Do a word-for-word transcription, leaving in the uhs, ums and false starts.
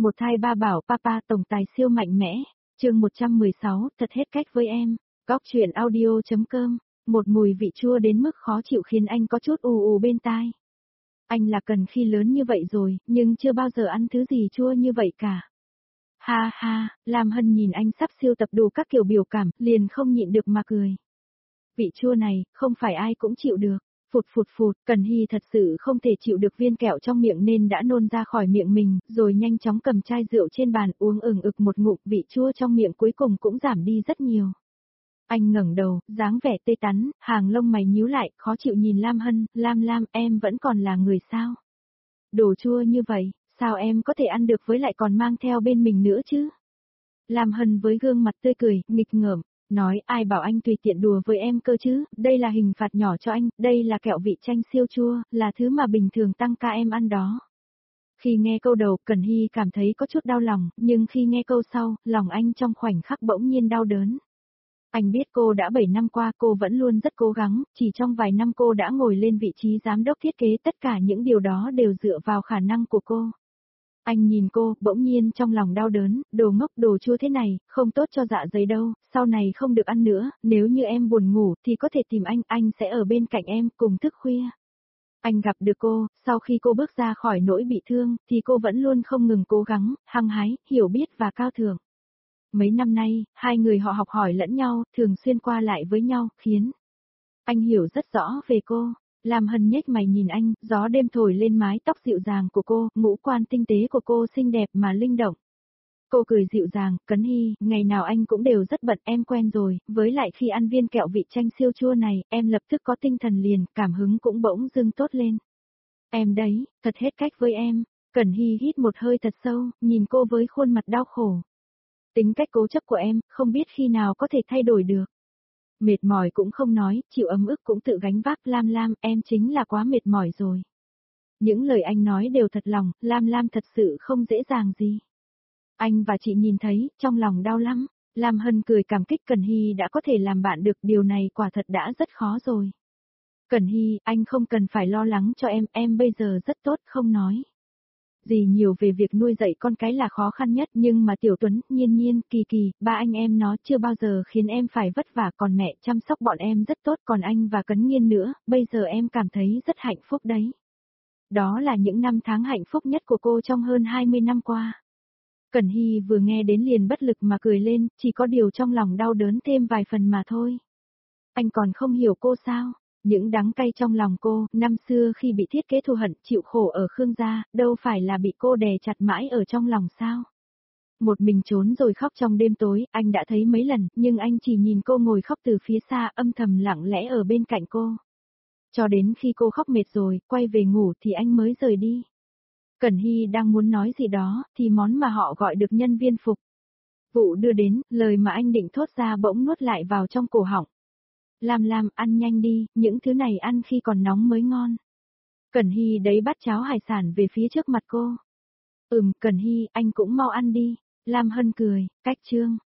Một thai ba bảo papa tổng tài siêu mạnh mẽ, chương một trăm mười sáu, thật hết cách với em. Góc truyện audio.com, một mùi vị chua đến mức khó chịu khiến anh có chút ù ù bên tai. Anh là Cần khi lớn như vậy rồi, nhưng chưa bao giờ ăn thứ gì chua như vậy cả. Ha ha, Lam Hân nhìn anh sắp siêu tập đủ các kiểu biểu cảm, liền không nhịn được mà cười. Vị chua này, không phải ai cũng chịu được. Phụt phụt phụt, Cần Hy thật sự không thể chịu được viên kẹo trong miệng nên đã nôn ra khỏi miệng mình, rồi nhanh chóng cầm chai rượu trên bàn uống ừng ực một ngụm, vị chua trong miệng cuối cùng cũng giảm đi rất nhiều. Anh ngẩng đầu, dáng vẻ tê tắn, hàng lông mày nhíu lại, khó chịu nhìn Lam Hân, Lam Lam, em vẫn còn là người sao? Đồ chua như vậy, sao em có thể ăn được với lại còn mang theo bên mình nữa chứ? Lam Hân với gương mặt tươi cười, nghịch ngợm. Nói ai bảo anh tùy tiện đùa với em cơ chứ, đây là hình phạt nhỏ cho anh, đây là kẹo vị chanh siêu chua, là thứ mà bình thường tăng ca em ăn đó. Khi nghe câu đầu, Cần Hy cảm thấy có chút đau lòng, nhưng khi nghe câu sau, lòng anh trong khoảnh khắc bỗng nhiên đau đớn. Anh biết cô đã bảy năm qua cô vẫn luôn rất cố gắng, chỉ trong vài năm cô đã ngồi lên vị trí giám đốc thiết kế, tất cả những điều đó đều dựa vào khả năng của cô. Anh nhìn cô, bỗng nhiên trong lòng đau đớn, đồ ngốc đồ chua thế này, không tốt cho dạ dày đâu, sau này không được ăn nữa, nếu như em buồn ngủ thì có thể tìm anh, anh sẽ ở bên cạnh em, cùng thức khuya. Anh gặp được cô, sau khi cô bước ra khỏi nỗi bị thương, thì cô vẫn luôn không ngừng cố gắng, hăng hái, hiểu biết và cao thượng. Mấy năm nay, hai người họ học hỏi lẫn nhau, thường xuyên qua lại với nhau, khiến anh hiểu rất rõ về cô. Lam Hân nhếch mày nhìn anh, gió đêm thổi lên mái tóc dịu dàng của cô, ngũ quan tinh tế của cô xinh đẹp mà linh động. Cô cười dịu dàng, Cấn Hy, ngày nào anh cũng đều rất bận, em quen rồi, với lại khi ăn viên kẹo vị chanh siêu chua này, em lập tức có tinh thần liền, cảm hứng cũng bỗng dưng tốt lên. Em đấy, thật hết cách với em. Cẩn Hy hít một hơi thật sâu, nhìn cô với khuôn mặt đau khổ. Tính cách cố chấp của em, không biết khi nào có thể thay đổi được. Mệt mỏi cũng không nói, chịu ấm ức cũng tự gánh vác, Lam Lam, em chính là quá mệt mỏi rồi. Những lời anh nói đều thật lòng, Lam Lam thật sự không dễ dàng gì. Anh và chị nhìn thấy, trong lòng đau lắm. Lam Hân cười cảm kích Cần Hy đã có thể làm bạn được, điều này quả thật đã rất khó rồi. Cần Hy, anh không cần phải lo lắng cho em, em bây giờ rất tốt, không nói gì nhiều về việc nuôi dạy con cái là khó khăn nhất, nhưng mà Tiểu Tuấn, Nhiên Nhiên, Kỳ Kỳ, ba anh em nó chưa bao giờ khiến em phải vất vả, còn mẹ chăm sóc bọn em rất tốt, còn anh và Cấn Nhiên nữa, bây giờ em cảm thấy rất hạnh phúc đấy. Đó là những năm tháng hạnh phúc nhất của cô trong hơn hai mươi năm qua. Cẩn Hy vừa nghe đến liền bất lực mà cười lên, chỉ có điều trong lòng đau đớn thêm vài phần mà thôi. Anh còn không hiểu cô sao? Những đắng cay trong lòng cô, năm xưa khi bị thiết kế thù hận, chịu khổ ở Khương gia, đâu phải là bị cô đè chặt mãi ở trong lòng sao? Một mình trốn rồi khóc trong đêm tối, anh đã thấy mấy lần, nhưng anh chỉ nhìn cô ngồi khóc từ phía xa, âm thầm lặng lẽ ở bên cạnh cô. Cho đến khi cô khóc mệt rồi, quay về ngủ thì anh mới rời đi. Cẩn Hy đang muốn nói gì đó, thì món mà họ gọi được nhân viên phục vụ đưa đến, lời mà anh định thốt ra bỗng nuốt lại vào trong cổ họng. Lam Lam, ăn nhanh đi, những thứ này ăn khi còn nóng mới ngon. Cẩn Hy đấy bắt cháo hải sản về phía trước mặt cô. Ừm, Cẩn Hy, anh cũng mau ăn đi. Lam Hân cười, cách chương.